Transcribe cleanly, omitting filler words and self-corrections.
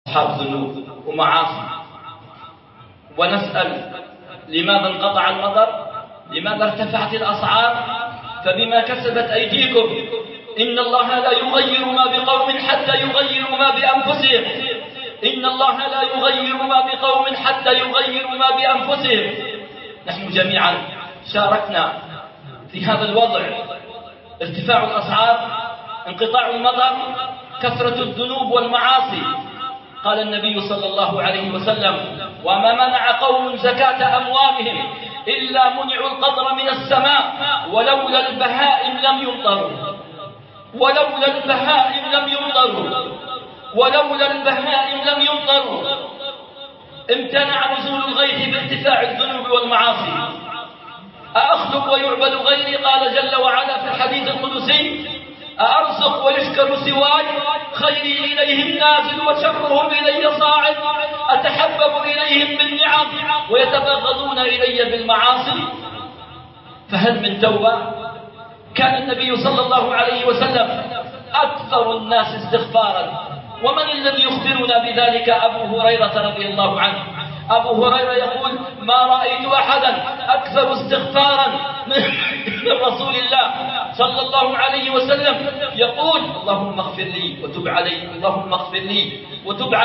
أصحاب ذنوب ومعاصي، ونسأل لماذا انقطع المطر؟ لماذا ارتفعت الأسعار؟ فبما كسبت أيديكم. إن الله لا يغير ما بقوم حتى يغيروا ما بأنفسهم. إن الله لا يغير ما بقوم حتى يغيروا ما بأنفسهم. نحن جميعا شاركنا في هذا الوضع، ارتفاع الأسعار، انقطاع المطر، كثرة الذنوب والمعاصي. قال النبي صلى الله عليه وسلم: وما منع قوم زكاة أموالهم إلا منعوا القطر من السماء ولولا البهائم لم يمطروا. ولولا البهائم لم يمطروا. ولولا البهائم لم يمطروا. امتنع نزول الغيث بارتفاع الذنوب والمعاصي. أأخلق ويعبد غيري؟ قال جل وعلا في الحديث القدسي: أأرزق ويشكر سواي؟ خيري إليهم نازل وشرهم إلي صاعد. أتحبب إليهم بالنعم ويتبغضون إلي بالمعاصي. فهل من توبة؟ كان النبي صلى الله عليه وسلم أكثر الناس استغفارا. ومن الذي يخبرنا بذلك؟ أبو هريرة رضي الله عنه. أبو هريرة يقول: ما رأيت أحدا أكثر استغفارا من رسول الله صلى الله عليه وسلم. يقول: اللهم اغفر لي وتب علي، اللهم اغفر لي وتب علي.